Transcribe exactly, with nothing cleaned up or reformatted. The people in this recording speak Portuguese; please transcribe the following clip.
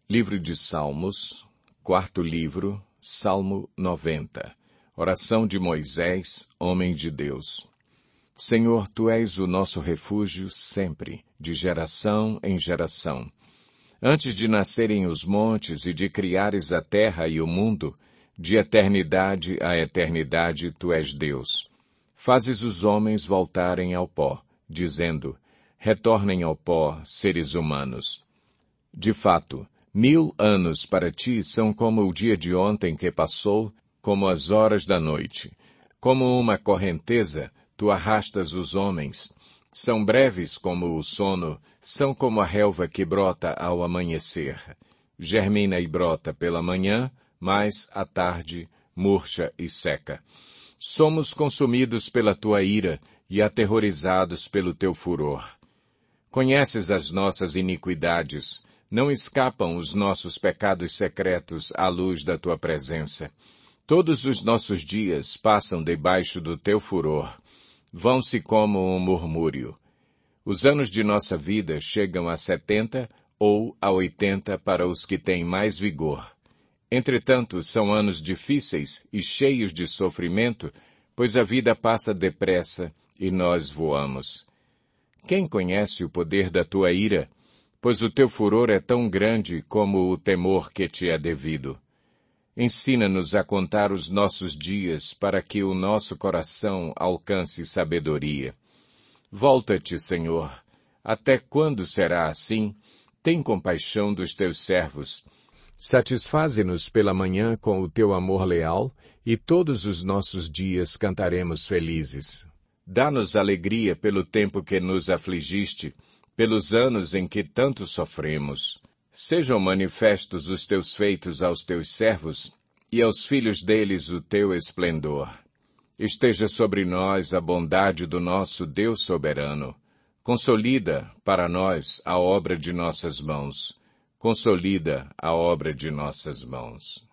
Livro de Salmos, quarto livro, Salmo noventa. Oração de Moisés, homem de Deus. Senhor, Tu és o nosso refúgio sempre, de geração em geração. Antes de nascerem os montes e de criares a terra e o mundo, de eternidade a eternidade Tu és Deus. Fazes os homens voltarem ao pó, dizendo, retornem ao pó, seres humanos. De fato, mil anos para ti são como o dia de ontem que passou, como as horas da noite. Como uma correnteza, tu arrastas os homens. São breves como o sono, são como a relva que brota ao amanhecer. Germina e brota pela manhã, mas, à tarde, murcha e seca. Somos consumidos pela tua ira e aterrorizados pelo teu furor. Conheces as nossas iniquidades. Não escapam os nossos pecados secretos à luz da tua presença. Todos os nossos dias passam debaixo do teu furor. Vão-se como um murmúrio. Os anos de nossa vida chegam a setenta ou a oitenta para os que têm mais vigor. Entretanto, são anos difíceis e cheios de sofrimento, pois a vida passa depressa e nós voamos. Quem conhece o poder da tua ira? Pois o teu furor é tão grande como o temor que te é devido. Ensina-nos a contar os nossos dias para que o nosso coração alcance sabedoria. Volta-te, Senhor. Até quando será assim? Tem compaixão dos teus servos. Satisfaze-nos pela manhã com o teu amor leal e todos os nossos dias cantaremos felizes. Dá-nos alegria pelo tempo que nos afligiste, pelos anos em que tanto sofremos. Sejam manifestos os teus feitos aos teus servos, e aos filhos deles o teu esplendor. Esteja sobre nós a bondade do nosso Deus soberano. Consolida, para nós, a obra de nossas mãos. Consolida a obra de nossas mãos.